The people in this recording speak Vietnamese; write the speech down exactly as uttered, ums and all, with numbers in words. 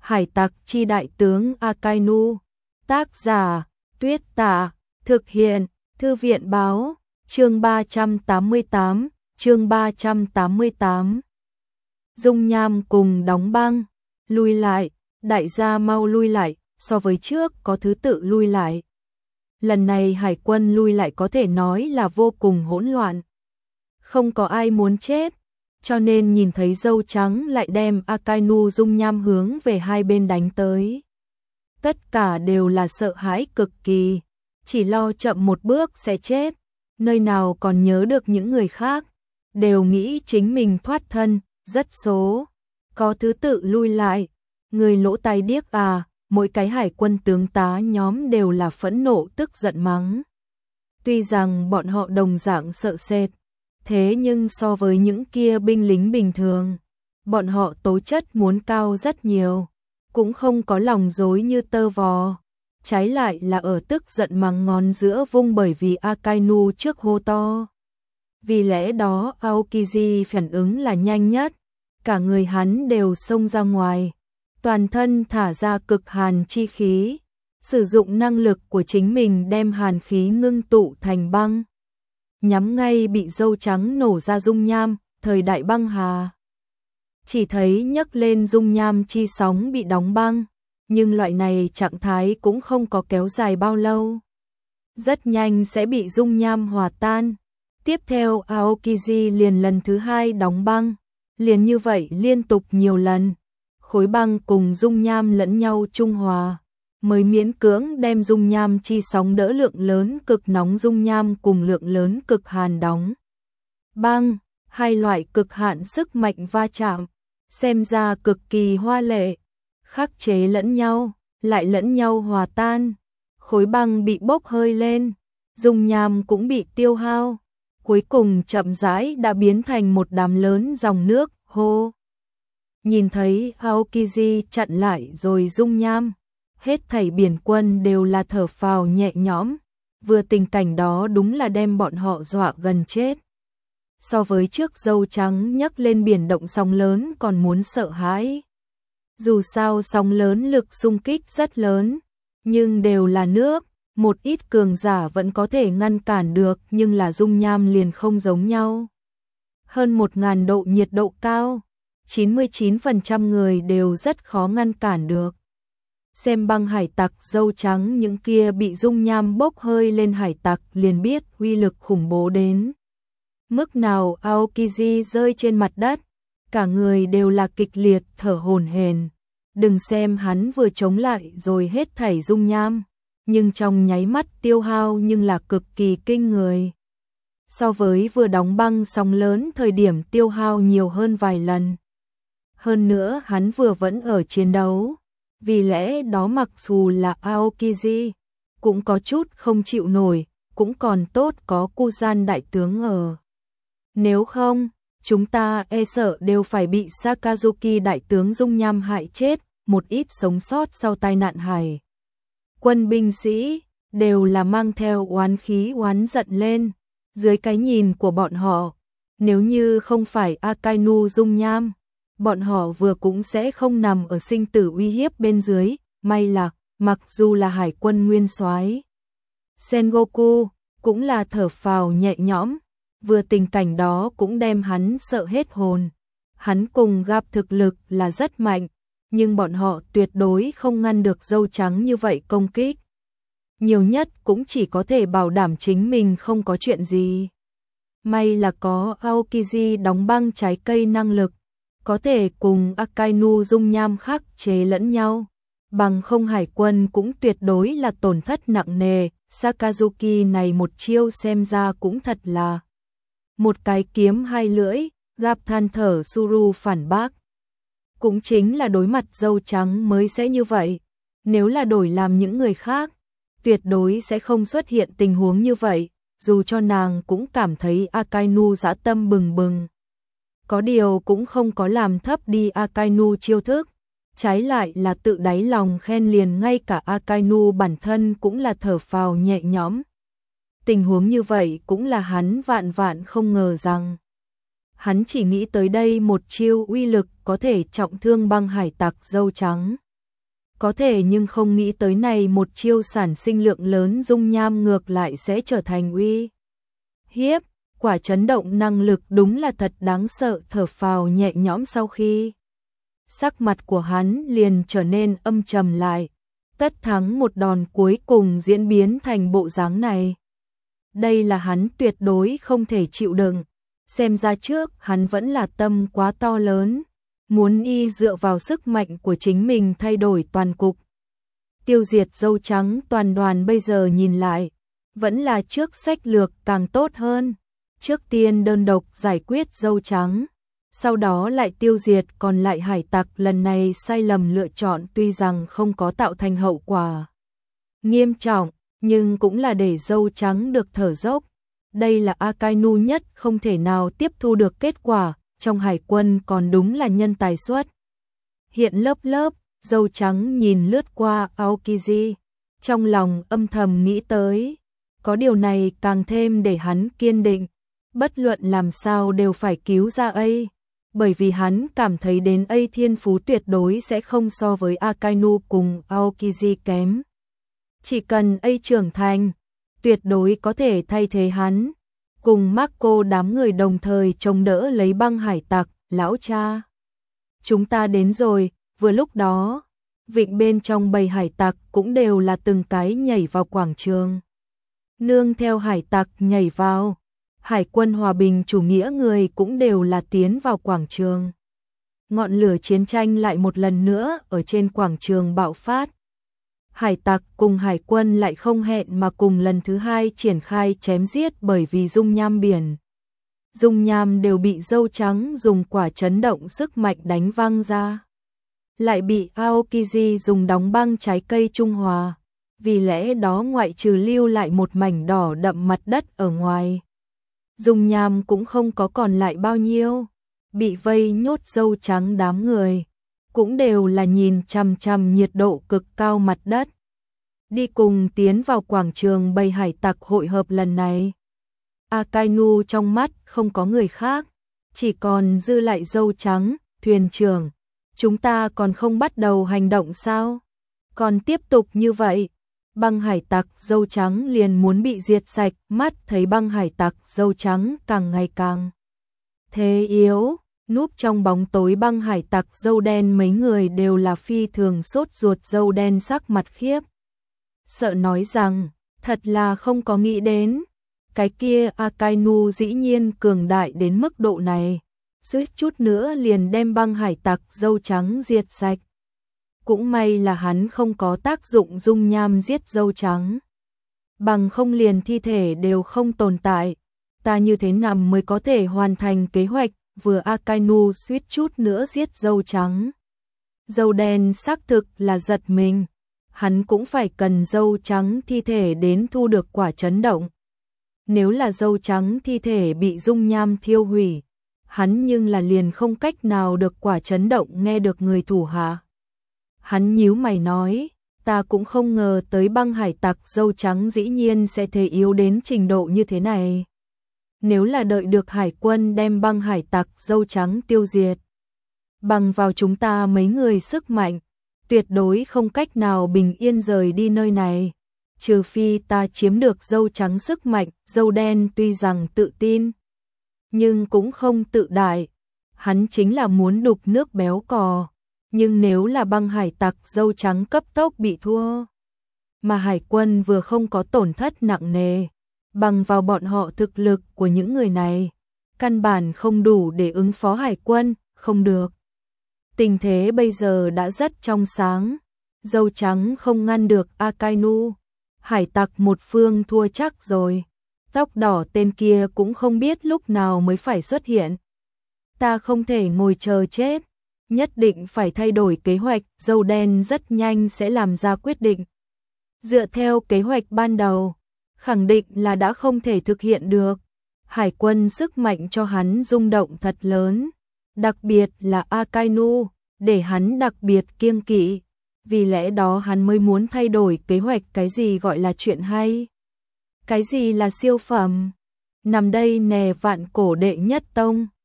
Hải tặc chi đại tướng Akainu. Tác giả Tuyết Tạ. Thực hiện Thư viện báo. Chương ba trăm tám mươi tám. Chương ba trăm tám mươi tám. Dung nham cùng đóng băng. Lui lại, đại gia mau lui lại, so với trước có thứ tự lui lại. Lần này hải quân lui lại có thể nói là vô cùng hỗn loạn. Không có ai muốn chết, cho nên nhìn thấy dâu trắng lại đem Akainu dung nham hướng về hai bên đánh tới. Tất cả đều là sợ hãi cực kỳ, chỉ lo chậm một bước sẽ chết, nơi nào còn nhớ được những người khác, đều nghĩ chính mình thoát thân, rất số. Có thứ tự lui lại, người lỗ tai điếc à, mỗi cái hải quân tướng tá nhóm đều là phẫn nộ tức giận mắng. Tuy rằng bọn họ đồng dạng sợ sệt, thế nhưng so với những kia binh lính bình thường, bọn họ tố chất muốn cao rất nhiều, cũng không có lòng dối như tơ vò. Trái lại là ở tức giận mắng ngón giữa vung bởi vì Akainu trước hô to. Vì lẽ đó Aokiji phản ứng là nhanh nhất, cả người hắn đều xông ra ngoài, toàn thân thả ra cực hàn chi khí, sử dụng năng lực của chính mình đem hàn khí ngưng tụ thành băng, nhắm ngay bị dâu trắng nổ ra dung nham, thời đại băng hà. Chỉ thấy nhấc lên dung nham chi sóng bị đóng băng, nhưng loại này trạng thái cũng không có kéo dài bao lâu. Rất nhanh sẽ bị dung nham hòa tan. Tiếp theo Aokiji liền lần thứ hai đóng băng, liền như vậy liên tục nhiều lần. Khối băng cùng dung nham lẫn nhau trung hòa, mới miễn cưỡng đem dung nham chi sóng đỡ lượng lớn cực nóng dung nham cùng lượng lớn cực hàn đóng băng, hai loại cực hạn sức mạnh va chạm, xem ra cực kỳ hoa lệ, khắc chế lẫn nhau, lại lẫn nhau hòa tan. Khối băng bị bốc hơi lên, dung nham cũng bị tiêu hao, cuối cùng chậm rãi đã biến thành một đám lớn dòng nước, hô. Nhìn thấy Aokiji chặn lại rồi dung nham, hết thảy biển quân đều là thở phào nhẹ nhõm, vừa tình cảnh đó đúng là đem bọn họ dọa gần chết. So với trước dâu trắng nhấc lên biển động sóng lớn còn muốn sợ hãi. Dù sao sóng lớn lực xung kích rất lớn, nhưng đều là nước, một ít cường giả vẫn có thể ngăn cản được, nhưng là dung nham liền không giống nhau. Hơn một nghìn độ nhiệt độ cao, chín mươi chín phần trăm người đều rất khó ngăn cản được. Xem băng hải tặc dâu trắng những kia bị dung nham bốc hơi lên hải tặc liền biết uy lực khủng bố đến mức nào. Aokiji rơi trên mặt đất, cả người đều là kịch liệt thở hổn hển. Đừng xem hắn vừa chống lại rồi hết thảy dung nham, nhưng trong nháy mắt tiêu hao nhưng là cực kỳ kinh người. So với vừa đóng băng sóng lớn thời điểm tiêu hao nhiều hơn vài lần. Hơn nữa hắn vừa vẫn ở chiến đấu, vì lẽ đó mặc dù là Aokiji, cũng có chút không chịu nổi, cũng còn tốt có Kuzan đại tướng ở. Nếu không, chúng ta e sợ đều phải bị Sakazuki đại tướng dung nham hại chết, một ít sống sót sau tai nạn hải. Quân binh sĩ đều là mang theo oán khí oán giận lên, dưới cái nhìn của bọn họ, nếu như không phải Akainu dung nham, bọn họ vừa cũng sẽ không nằm ở sinh tử uy hiếp bên dưới. May là, mặc dù là hải quân nguyên soái Sengoku, cũng là thở phào nhẹ nhõm, vừa tình cảnh đó cũng đem hắn sợ hết hồn. Hắn cùng gặp thực lực là rất mạnh, nhưng bọn họ tuyệt đối không ngăn được dâu trắng như vậy công kích. Nhiều nhất cũng chỉ có thể bảo đảm chính mình không có chuyện gì. May là có Aokiji đóng băng trái cây năng lực, có thể cùng Akainu dung nham khắc chế lẫn nhau, bằng không hải quân cũng tuyệt đối là tổn thất nặng nề. Sakazuki này một chiêu xem ra cũng thật là một cái kiếm hai lưỡi, gặp than thở Suru phản bác. Cũng chính là đối mặt dâu trắng mới sẽ như vậy, nếu là đổi làm những người khác, tuyệt đối sẽ không xuất hiện tình huống như vậy, dù cho nàng cũng cảm thấy Akainu dã tâm bừng bừng. Có điều cũng không có làm thấp đi Akainu chiêu thức, trái lại là tự đáy lòng khen liền ngay cả Akainu bản thân cũng là thở phào nhẹ nhõm. Tình huống như vậy cũng là hắn vạn vạn không ngờ rằng. Hắn chỉ nghĩ tới đây một chiêu uy lực có thể trọng thương băng hải tặc dâu trắng. Có thể nhưng không nghĩ tới này một chiêu sản sinh lượng lớn dung nham ngược lại sẽ trở thành uy hiếp. Quả chấn động năng lực đúng là thật đáng sợ, thở phào nhẹ nhõm sau khi. Sắc mặt của hắn liền trở nên âm trầm lại. Tất thắng một đòn cuối cùng diễn biến thành bộ dáng này. Đây là hắn tuyệt đối không thể chịu đựng. Xem ra trước hắn vẫn là tâm quá to lớn. Muốn y dựa vào sức mạnh của chính mình thay đổi toàn cục. Tiêu diệt dâu trắng toàn đoàn bây giờ nhìn lại. Vẫn là trước sách lược càng tốt hơn. Trước tiên đơn độc giải quyết dâu trắng. Sau đó lại tiêu diệt còn lại hải tặc. Lần này sai lầm lựa chọn tuy rằng không có tạo thành hậu quả nghiêm trọng, nhưng cũng là để dâu trắng được thở dốc. Đây là Akainu nhất không thể nào tiếp thu được kết quả. Trong hải quân còn đúng là nhân tài xuất hiện lớp lớp. Dâu trắng nhìn lướt qua Aokiji, trong lòng âm thầm nghĩ tới. Có điều này càng thêm để hắn kiên định. Bất luận làm sao đều phải cứu ra A. Bởi vì hắn cảm thấy đến A thiên phú tuyệt đối sẽ không so với Akainu cùng Aokiji kém. Chỉ cần A trưởng thành, tuyệt đối có thể thay thế hắn. Cùng Marco đám người đồng thời chống đỡ lấy băng hải tặc. Lão cha, chúng ta đến rồi. Vừa lúc đó, vịnh bên trong bầy hải tặc cũng đều là từng cái nhảy vào quảng trường. Nương theo hải tặc nhảy vào, hải quân hòa bình chủ nghĩa người cũng đều là tiến vào quảng trường. Ngọn lửa chiến tranh lại một lần nữa ở trên quảng trường bạo phát. Hải tặc cùng hải quân lại không hẹn mà cùng lần thứ hai triển khai chém giết, bởi vì dung nham biển. Dung nham đều bị dâu trắng dùng quả chấn động sức mạnh đánh văng ra. Lại bị Aokiji dùng đóng băng trái cây trung hòa. Vì lẽ đó ngoại trừ lưu lại một mảnh đỏ đậm mặt đất ở ngoài, dung nham cũng không có còn lại bao nhiêu. Bị vây nhốt dâu trắng đám người cũng đều là nhìn chằm chằm nhiệt độ cực cao mặt đất. Đi cùng tiến vào quảng trường bầy hải tặc hội hợp lần này. Akainu trong mắt không có người khác, chỉ còn dư lại dâu trắng. Thuyền trưởng, chúng ta còn không bắt đầu hành động sao? Còn tiếp tục như vậy, băng hải tặc dâu trắng liền muốn bị diệt sạch. Mắt thấy băng hải tặc dâu trắng càng ngày càng thế yếu, núp trong bóng tối băng hải tặc dâu đen mấy người đều là phi thường sốt ruột. Dâu đen sắc mặt khiếp sợ nói rằng, thật là không có nghĩ đến, cái kia Akainu dĩ nhiên cường đại đến mức độ này, suýt chút nữa liền đem băng hải tặc dâu trắng diệt sạch. Cũng may là hắn không có tác dụng dung nham giết dâu trắng, bằng không liền thi thể đều không tồn tại. Ta như thế nào mới có thể hoàn thành kế hoạch? Vừa Akainu suýt chút nữa giết dâu trắng. Dâu đen xác thực là giật mình, hắn cũng phải cần dâu trắng thi thể đến thu được quả chấn động. Nếu là dâu trắng thi thể bị dung nham thiêu hủy, hắn nhưng là liền không cách nào được quả chấn động. Nghe được người thủ hạ, hắn nhíu mày nói, ta cũng không ngờ tới băng hải tặc dâu trắng dĩ nhiên sẽ thế yếu đến trình độ như thế này. Nếu là đợi được hải quân đem băng hải tặc dâu trắng tiêu diệt, bằng vào chúng ta mấy người sức mạnh, tuyệt đối không cách nào bình yên rời đi nơi này. Trừ phi ta chiếm được dâu trắng sức mạnh. Dâu đen tuy rằng tự tin, nhưng cũng không tự đại. Hắn chính là muốn đục nước béo cò. Nhưng nếu là băng hải tặc dâu trắng cấp tốc bị thua, mà hải quân vừa không có tổn thất nặng nề, bằng vào bọn họ thực lực của những người này, căn bản không đủ để ứng phó hải quân, không được. Tình thế bây giờ đã rất trong sáng, dâu trắng không ngăn được Akainu, hải tặc một phương thua chắc rồi. Tóc đỏ tên kia cũng không biết lúc nào mới phải xuất hiện. Ta không thể ngồi chờ chết, nhất định phải thay đổi kế hoạch. Dâu đen rất nhanh sẽ làm ra quyết định. Dựa theo kế hoạch ban đầu, khẳng định là đã không thể thực hiện được. Hải quân sức mạnh cho hắn rung động thật lớn, đặc biệt là Akainu, để hắn đặc biệt kiêng kỵ. Vì lẽ đó hắn mới muốn thay đổi kế hoạch. Cái gì gọi là chuyện hay? Cái gì là siêu phẩm? Nằm đây nè vạn cổ đệ nhất tông.